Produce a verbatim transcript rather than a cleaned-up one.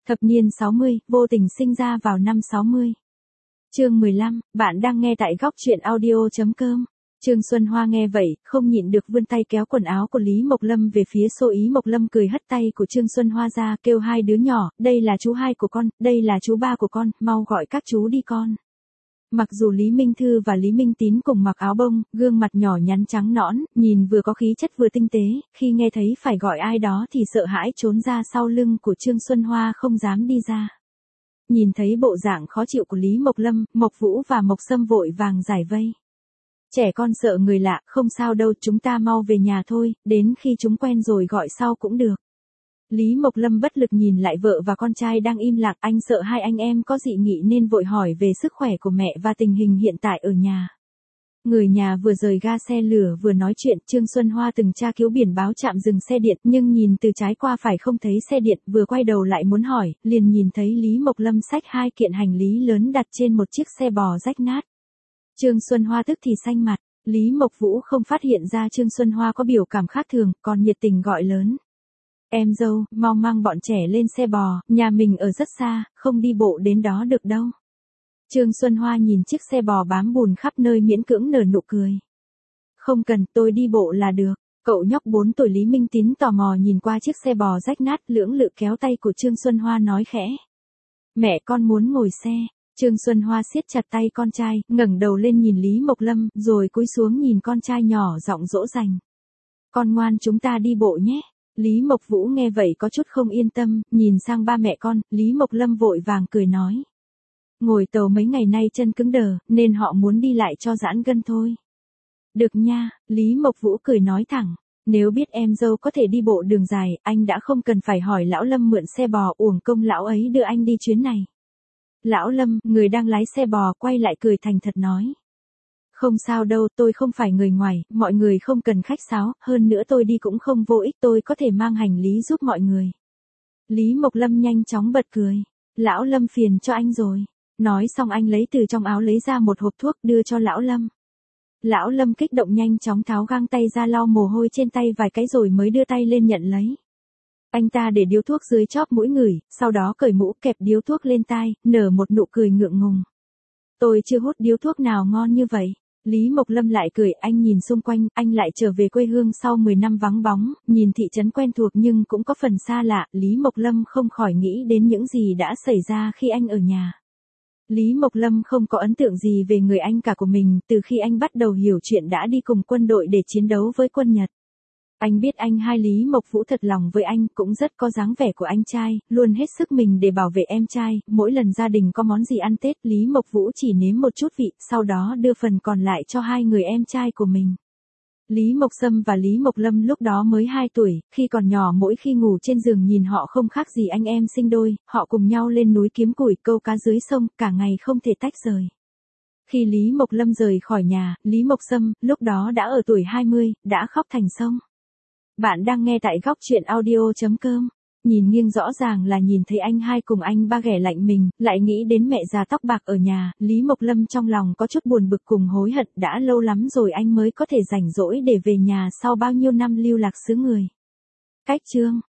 Thập niên sáu mươi, vô tình sinh ra vào năm sáu mươi. Chương mười lăm, bạn đang nghe tại góc truyện audio chấm com. Trương Xuân Hoa nghe vậy, không nhịn được vươn tay kéo quần áo của Lý Mộc Lâm về phía Xô Ý Mộc Lâm cười hất tay của Trương Xuân Hoa ra, kêu hai đứa nhỏ, đây là chú hai của con, đây là chú ba của con, mau gọi các chú đi con. Mặc dù Lý Minh Thư và Lý Minh Tín cùng mặc áo bông, gương mặt nhỏ nhắn trắng nõn, nhìn vừa có khí chất vừa tinh tế, khi nghe thấy phải gọi ai đó thì sợ hãi trốn ra sau lưng của Trương Xuân Hoa không dám đi ra. Nhìn thấy bộ dạng khó chịu của Lý Mộc Lâm, Mộc Vũ và Mộc Sâm vội vàng giải vây. Trẻ con sợ người lạ, không sao đâu, chúng ta mau về nhà thôi, đến khi chúng quen rồi gọi sau cũng được. Lý Mộc Lâm bất lực nhìn lại vợ và con trai đang im lặng, anh sợ hai anh em có dị nghị nên vội hỏi về sức khỏe của mẹ và tình hình hiện tại ở nhà. Người nhà vừa rời ga xe lửa vừa nói chuyện, Trương Xuân Hoa từng tra cứu biển báo trạm dừng xe điện nhưng nhìn từ trái qua phải không thấy xe điện, vừa quay đầu lại muốn hỏi, liền nhìn thấy Lý Mộc Lâm xách hai kiện hành lý lớn đặt trên một chiếc xe bò rách nát. Trương Xuân Hoa tức thì xanh mặt, Lý Mộc Vũ không phát hiện ra Trương Xuân Hoa có biểu cảm khác thường, còn nhiệt tình gọi lớn. Em dâu, mau mang bọn trẻ lên xe bò, nhà mình ở rất xa, không đi bộ đến đó được đâu. Trương Xuân Hoa nhìn chiếc xe bò bám bùn khắp nơi miễn cưỡng nở nụ cười. Không cần, tôi đi bộ là được. Cậu nhóc bốn tuổi Lý Minh Tín tò mò nhìn qua chiếc xe bò rách nát, lưỡng lự kéo tay của Trương Xuân Hoa nói khẽ. Mẹ con muốn ngồi xe. Trương Xuân Hoa siết chặt tay con trai, ngẩng đầu lên nhìn Lý Mộc Lâm, rồi cúi xuống nhìn con trai nhỏ giọng dỗ dành. Con ngoan, chúng ta đi bộ nhé. Lý Mộc Vũ nghe vậy có chút không yên tâm, nhìn sang ba mẹ con, Lý Mộc Lâm vội vàng cười nói. Ngồi tàu mấy ngày nay chân cứng đờ, nên họ muốn đi lại cho giãn gân thôi. Được nha, Lý Mộc Vũ cười nói thẳng. Nếu biết em dâu có thể đi bộ đường dài, anh đã không cần phải hỏi lão Lâm mượn xe bò, uổng công lão ấy đưa anh đi chuyến này. Lão Lâm, người đang lái xe bò, quay lại cười thành thật nói. Không sao đâu, tôi không phải người ngoài, mọi người không cần khách sáo, hơn nữa tôi đi cũng không vô ích, tôi có thể mang hành lý giúp mọi người. Lý Mộc Lâm nhanh chóng bật cười. Lão Lâm phiền cho anh rồi. Nói xong anh lấy từ trong áo lấy ra một hộp thuốc đưa cho lão Lâm. Lão Lâm kích động nhanh chóng tháo găng tay ra lau mồ hôi trên tay vài cái rồi mới đưa tay lên nhận lấy. Anh ta để điếu thuốc dưới chóp mũi ngửi, sau đó cởi mũ kẹp điếu thuốc lên tai, nở một nụ cười ngượng ngùng. Tôi chưa hút điếu thuốc nào ngon như vậy. Lý Mộc Lâm lại cười, anh nhìn xung quanh, anh lại trở về quê hương sau mười năm vắng bóng, nhìn thị trấn quen thuộc nhưng cũng có phần xa lạ, Lý Mộc Lâm không khỏi nghĩ đến những gì đã xảy ra khi anh ở nhà. Lý Mộc Lâm không có ấn tượng gì về người anh cả của mình, từ khi anh bắt đầu hiểu chuyện đã đi cùng quân đội để chiến đấu với quân Nhật. Anh biết anh hai Lý Mộc Vũ thật lòng với anh, cũng rất có dáng vẻ của anh trai, luôn hết sức mình để bảo vệ em trai, mỗi lần gia đình có món gì ăn Tết Lý Mộc Vũ chỉ nếm một chút vị, sau đó đưa phần còn lại cho hai người em trai của mình. Lý Mộc Sâm và Lý Mộc Lâm lúc đó mới hai tuổi, khi còn nhỏ mỗi khi ngủ trên giường nhìn họ không khác gì anh em sinh đôi, họ cùng nhau lên núi kiếm củi câu cá dưới sông, cả ngày không thể tách rời. Khi Lý Mộc Lâm rời khỏi nhà, Lý Mộc Sâm, lúc đó đã ở tuổi hai mươi, đã khóc thành sông. Bạn đang nghe tại góc truyện audio chấm com. Nhìn nghiêng rõ ràng là nhìn thấy anh hai cùng anh ba ghẻ lạnh mình, lại nghĩ đến mẹ già tóc bạc ở nhà, Lý Mộc Lâm trong lòng có chút buồn bực cùng hối hận, đã lâu lắm rồi anh mới có thể rảnh rỗi để về nhà sau bao nhiêu năm lưu lạc xứ người. Cách chương